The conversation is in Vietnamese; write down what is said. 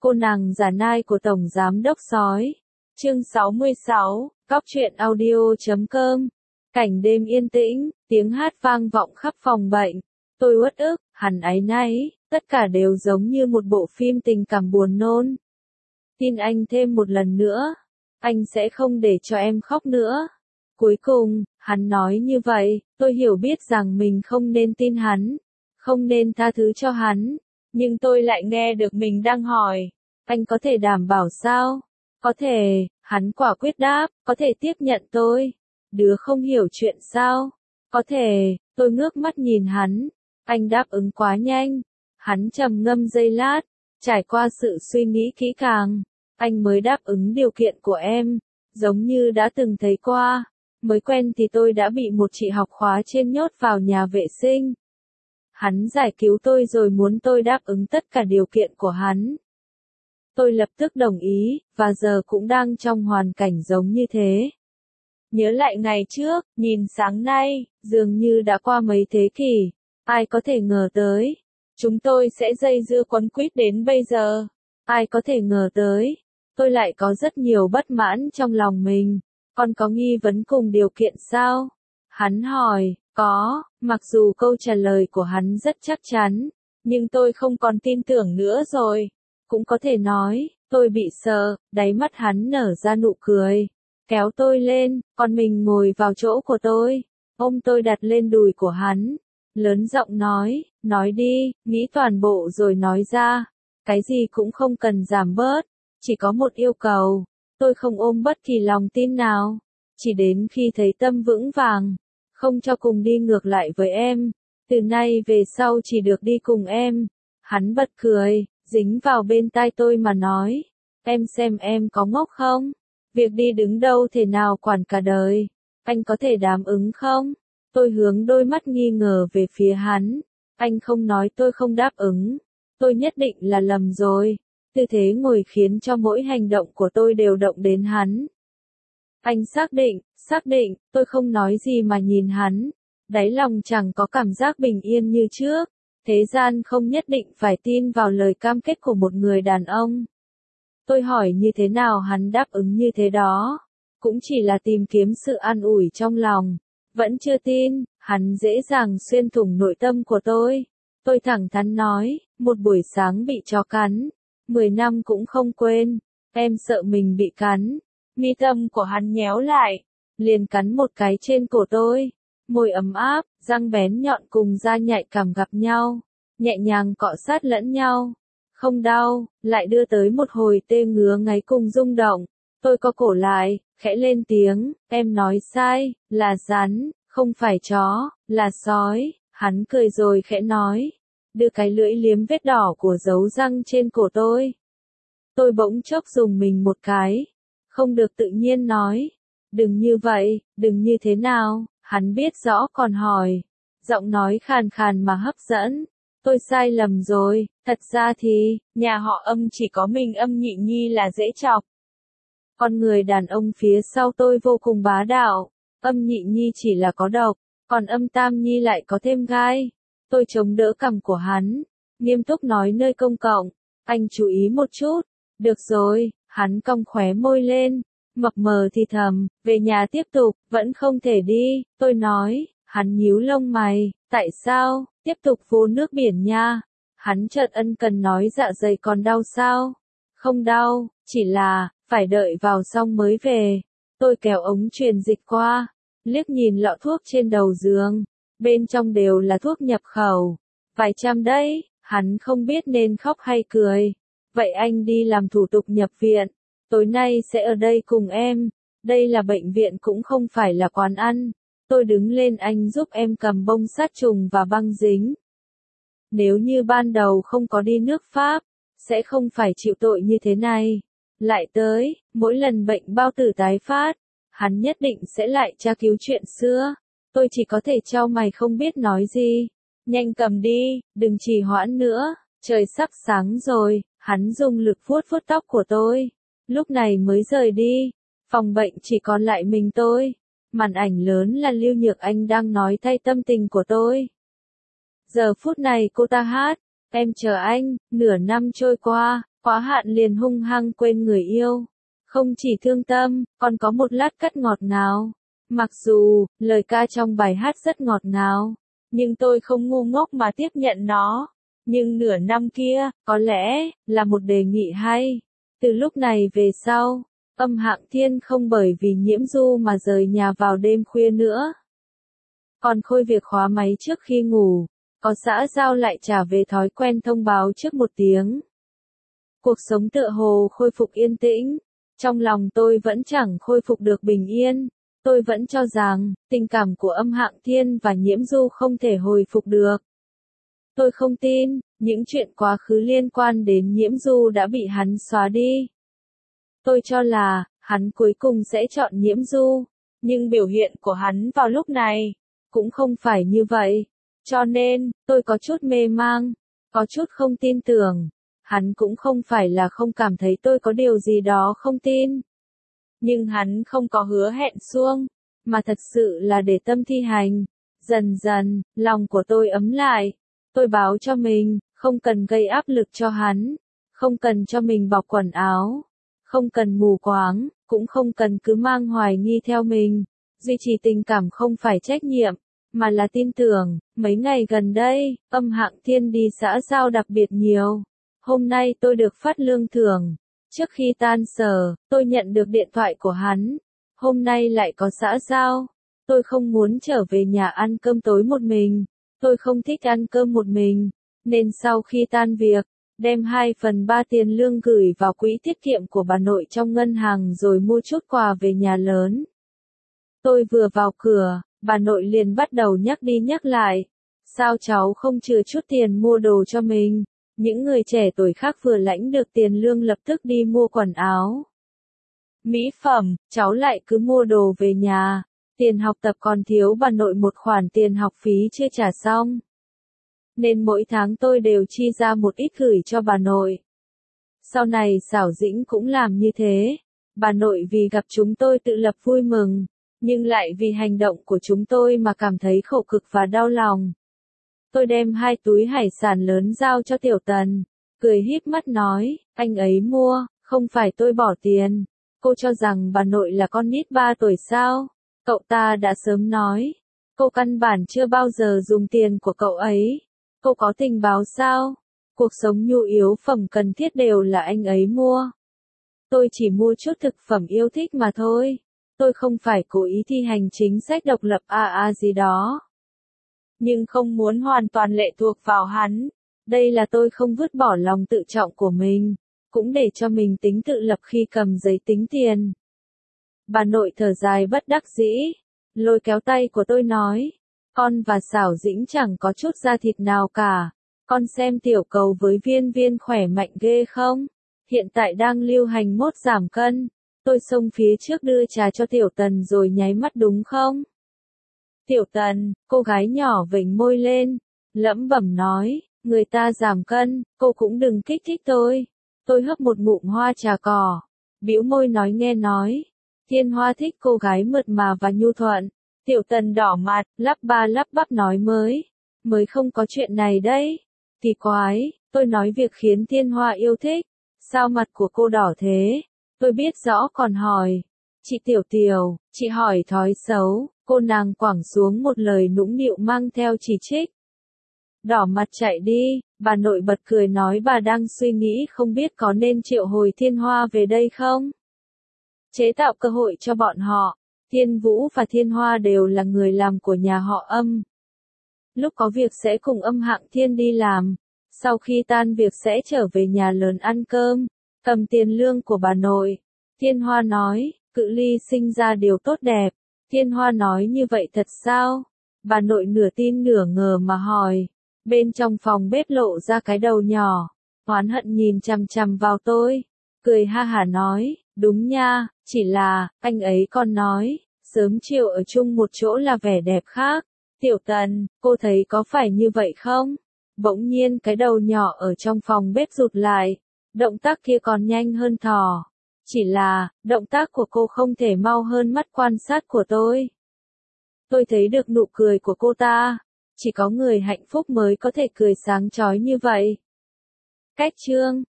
Cô nàng giả nai của Tổng Giám Đốc Sói. Chương 66, Cóc truyện audio.com. Cảnh đêm yên tĩnh, tiếng hát vang vọng khắp phòng bệnh. Tôi uất ức, hằn áy náy, tất cả đều giống như một bộ phim tình cảm buồn nôn. Tin anh thêm một lần nữa, anh sẽ không để cho em khóc nữa. Cuối cùng, hắn nói như vậy, tôi hiểu biết rằng mình không nên tin hắn, không nên tha thứ cho hắn. Nhưng tôi lại nghe được mình đang hỏi, anh có thể đảm bảo sao? Có thể, hắn quả quyết đáp, có thể tiếp nhận tôi. Đứa không hiểu chuyện sao? Có thể, tôi ngước mắt nhìn hắn, anh đáp ứng quá nhanh. Hắn trầm ngâm giây lát, trải qua sự suy nghĩ kỹ càng, anh mới đáp ứng điều kiện của em, giống như đã từng thấy qua. Mới quen thì tôi đã bị một chị học khóa trên nhốt vào nhà vệ sinh. Hắn giải cứu tôi rồi muốn tôi đáp ứng tất cả điều kiện của hắn. Tôi lập tức đồng ý, và giờ cũng đang trong hoàn cảnh giống như thế. Nhớ lại ngày trước, nhìn sáng nay, dường như đã qua mấy thế kỷ, ai có thể ngờ tới. Chúng tôi sẽ dây dưa quấn quýt đến bây giờ. Ai có thể ngờ tới. Tôi lại có rất nhiều bất mãn trong lòng mình. Con có nghi vấn cùng điều kiện sao? Hắn hỏi, có, mặc dù câu trả lời của hắn rất chắc chắn, nhưng tôi không còn tin tưởng nữa rồi. Cũng có thể nói, tôi bị sợ, đáy mắt hắn nở ra nụ cười. Kéo tôi lên, còn mình ngồi vào chỗ của tôi. Ôm tôi đặt lên đùi của hắn. Lớn giọng nói đi, nghĩ toàn bộ rồi nói ra. Cái gì cũng không cần giảm bớt, chỉ có một yêu cầu. Tôi không ôm bất kỳ lòng tin nào, chỉ đến khi thấy tâm vững vàng, không cho cùng đi ngược lại với em. Từ nay về sau chỉ được đi cùng em. Hắn bật cười, dính vào bên tai tôi mà nói, em xem em có ngốc không? Việc đi đứng đâu thể nào quản cả đời, anh có thể đáp ứng không? Tôi hướng đôi mắt nghi ngờ về phía hắn, anh không nói tôi không đáp ứng, tôi nhất định là lầm rồi. Tư thế ngồi khiến cho mỗi hành động của tôi đều động đến hắn. Anh xác định, tôi không nói gì mà nhìn hắn. Đáy lòng chẳng có cảm giác bình yên như trước. Thế gian không nhất định phải tin vào lời cam kết của một người đàn ông. Tôi hỏi như thế nào hắn đáp ứng như thế đó. Cũng chỉ là tìm kiếm sự an ủi trong lòng. Vẫn chưa tin, hắn dễ dàng xuyên thủng nội tâm của tôi. Tôi thẳng thắn nói, một buổi sáng bị chó cắn. 10 năm cũng không quên, em sợ mình bị cắn. Mi tâm của hắn nhéo lại, liền cắn một cái trên cổ tôi. Môi ấm áp, răng bén nhọn cùng da nhạy cảm gặp nhau, nhẹ nhàng cọ sát lẫn nhau. Không đau, lại đưa tới một hồi tê ngứa ngáy cùng rung động. Tôi co cổ lại, khẽ lên tiếng, em nói sai, là rắn, không phải chó, là sói. Hắn cười rồi khẽ nói, đưa cái lưỡi liếm vết đỏ của dấu răng trên cổ tôi. Tôi bỗng chốc dùng mình một cái, không được tự nhiên nói, đừng như vậy, đừng như thế nào. Hắn biết rõ còn hỏi, giọng nói khàn khàn mà hấp dẫn. Tôi sai lầm rồi, thật ra thì, nhà họ Âm chỉ có mình Âm Nhị Nhi là dễ chọc. Con người đàn ông phía sau tôi vô cùng bá đạo, Âm Nhị Nhi chỉ là có độc, còn Âm Tam Nhi lại có thêm gai. Tôi chống đỡ cằm của hắn, nghiêm túc nói nơi công cộng, anh chú ý một chút. Được rồi, hắn cong khóe môi lên, mập mờ thì thầm, về nhà tiếp tục, vẫn không thể đi. Tôi nói, hắn nhíu lông mày, tại sao, tiếp tục vô nước biển nha. Hắn chợt ân cần nói dạ dày còn đau sao? Không đau, chỉ là, phải đợi vào xong mới về. Tôi kéo ống truyền dịch qua, liếc nhìn lọ thuốc trên đầu giường, bên trong đều là thuốc nhập khẩu. Vài trăm đấy, hắn không biết nên khóc hay cười. Vậy anh đi làm thủ tục nhập viện, tối nay sẽ ở đây cùng em. Đây là bệnh viện cũng không phải là quán ăn. Tôi đứng lên, anh giúp em cầm bông sát trùng và băng dính. Nếu như ban đầu không có đi nước Pháp, sẽ không phải chịu tội như thế này. Lại tới, mỗi lần bệnh bao tử tái phát, hắn nhất định sẽ lại tra cứu chuyện xưa. Tôi chỉ có thể chau mày không biết nói gì. Nhanh cầm đi, đừng trì hoãn nữa, trời sắp sáng rồi. Hắn dùng lực vuốt vuốt tóc của tôi, lúc này mới rời đi. Phòng bệnh chỉ còn lại mình tôi. Màn ảnh lớn là Lưu Nhược Anh đang nói thay tâm tình của tôi. Giờ phút này cô ta hát, em chờ anh, nửa năm trôi qua, quá hạn liền hung hăng quên người yêu. Không chỉ thương tâm, còn có một lát cắt ngọt ngào. Mặc dù, lời ca trong bài hát rất ngọt ngào, nhưng tôi không ngu ngốc mà tiếp nhận nó. Nhưng nửa năm kia, có lẽ, là một đề nghị hay. Từ lúc này về sau, Âm Hạng Thiên không bởi vì Nhiễm Du mà rời nhà vào đêm khuya nữa. Còn Khôi việc khóa máy trước khi ngủ, có xã giao lại trả về thói quen thông báo trước một tiếng. Cuộc sống tựa hồ khôi phục yên tĩnh, trong lòng tôi vẫn chẳng khôi phục được bình yên. Tôi vẫn cho rằng, tình cảm của Âm Hạng Thiên và Nhiễm Du không thể hồi phục được. Tôi không tin, những chuyện quá khứ liên quan đến Nhiễm Du đã bị hắn xóa đi. Tôi cho là, hắn cuối cùng sẽ chọn Nhiễm Du, nhưng biểu hiện của hắn vào lúc này, cũng không phải như vậy. Cho nên, tôi có chút mê mang, có chút không tin tưởng. Hắn cũng không phải là không cảm thấy tôi có điều gì đó không tin. Nhưng hắn không có hứa hẹn suông, mà thật sự là để tâm thi hành. Dần dần, lòng của tôi ấm lại. Tôi báo cho mình, không cần gây áp lực cho hắn, không cần cho mình bọc quần áo, không cần mù quáng, cũng không cần cứ mang hoài nghi theo mình. Duy trì tình cảm không phải trách nhiệm, mà là tin tưởng. Mấy ngày gần đây, Âm Hạng Thiên đi xã giao đặc biệt nhiều. Hôm nay tôi được phát lương thưởng. Trước khi tan sở, tôi nhận được điện thoại của hắn. Hôm nay lại có xã giao. Tôi không muốn trở về nhà ăn cơm tối một mình. Tôi không thích ăn cơm một mình. Nên sau khi tan việc, đem 2/3 tiền lương gửi vào quỹ tiết kiệm của bà nội trong ngân hàng rồi mua chút quà về nhà lớn. Tôi vừa vào cửa, bà nội liền bắt đầu nhắc đi nhắc lại. Sao cháu không chừa chút tiền mua đồ cho mình? Những người trẻ tuổi khác vừa lãnh được tiền lương lập tức đi mua quần áo, mỹ phẩm, cháu lại cứ mua đồ về nhà. Tiền học tập còn thiếu bà nội một khoản tiền học phí chưa trả xong. Nên mỗi tháng tôi đều chi ra một ít gửi cho bà nội. Sau này Xảo Dĩnh cũng làm như thế. Bà nội vì gặp chúng tôi tự lập vui mừng, nhưng lại vì hành động của chúng tôi mà cảm thấy khổ cực và đau lòng. Tôi đem 2 túi hải sản lớn giao cho Tiểu Tần, cười híp mắt nói, anh ấy mua, không phải tôi bỏ tiền. Cô cho rằng bà nội là con nít 3 tuổi sao? Cậu ta đã sớm nói, cô căn bản chưa bao giờ dùng tiền của cậu ấy. Cô có tình báo sao? Cuộc sống nhu yếu phẩm cần thiết đều là anh ấy mua. Tôi chỉ mua chút thực phẩm yêu thích mà thôi. Tôi không phải cố ý thi hành chính sách độc lập gì đó. Nhưng không muốn hoàn toàn lệ thuộc vào hắn. Đây là tôi không vứt bỏ lòng tự trọng của mình, cũng để cho mình tính tự lập khi cầm giấy tính tiền. Bà nội thở dài bất đắc dĩ, lôi kéo tay của tôi nói, con và Xảo Dĩnh chẳng có chút da thịt nào cả. Con xem Tiểu Cầu với Viên Viên khỏe mạnh ghê không? Hiện tại đang lưu hành mốt giảm cân. Tôi xông phía trước đưa trà cho Tiểu Tần rồi nháy mắt đúng không? Tiểu Tần, cô gái nhỏ vểnh môi lên, lẩm bẩm nói, người ta giảm cân, cô cũng đừng kích thích tôi. Tôi hấp một ngụm hoa trà cỏ, bĩu môi nói nghe nói. Thiên Hoa thích cô gái mượt mà và nhu thuận. Tiểu Tần đỏ mặt, lắp ba lắp bắp nói mới không có chuyện này đấy. Kỳ quái, tôi nói việc khiến Thiên Hoa yêu thích. Sao mặt của cô đỏ thế? Tôi biết rõ còn hỏi. Chị Tiểu Tiểu, chị hỏi thói xấu. Cô nàng quẳng xuống một lời nũng nịu mang theo chỉ trích. Đỏ mặt chạy đi, bà nội bật cười nói bà đang suy nghĩ không biết có nên triệu hồi Thiên Hoa về đây không? Chế tạo cơ hội cho bọn họ. Thiên Vũ và Thiên Hoa đều là người làm của nhà họ Âm. Lúc có việc sẽ cùng Âm Hạng Thiên đi làm. Sau khi tan việc sẽ trở về nhà lớn ăn cơm, cầm tiền lương của bà nội. Thiên Hoa nói, cự ly sinh ra điều tốt đẹp. Thiên Hoa nói như vậy thật sao? Bà nội nửa tin nửa ngờ mà hỏi. Bên trong phòng bếp lộ ra cái đầu nhỏ, oán hận nhìn chằm chằm vào tôi, cười ha hả nói, đúng nha, chỉ là, anh ấy còn nói, sớm chiều ở chung một chỗ là vẻ đẹp khác. Tiểu Tần, cô thấy có phải như vậy không? Bỗng nhiên cái đầu nhỏ ở trong phòng bếp rụt lại, động tác kia còn nhanh hơn thỏ. Chỉ là, động tác của cô không thể mau hơn mắt quan sát của tôi. Tôi thấy được nụ cười của cô ta. Chỉ có người hạnh phúc mới có thể cười sáng chói như vậy. Cách chương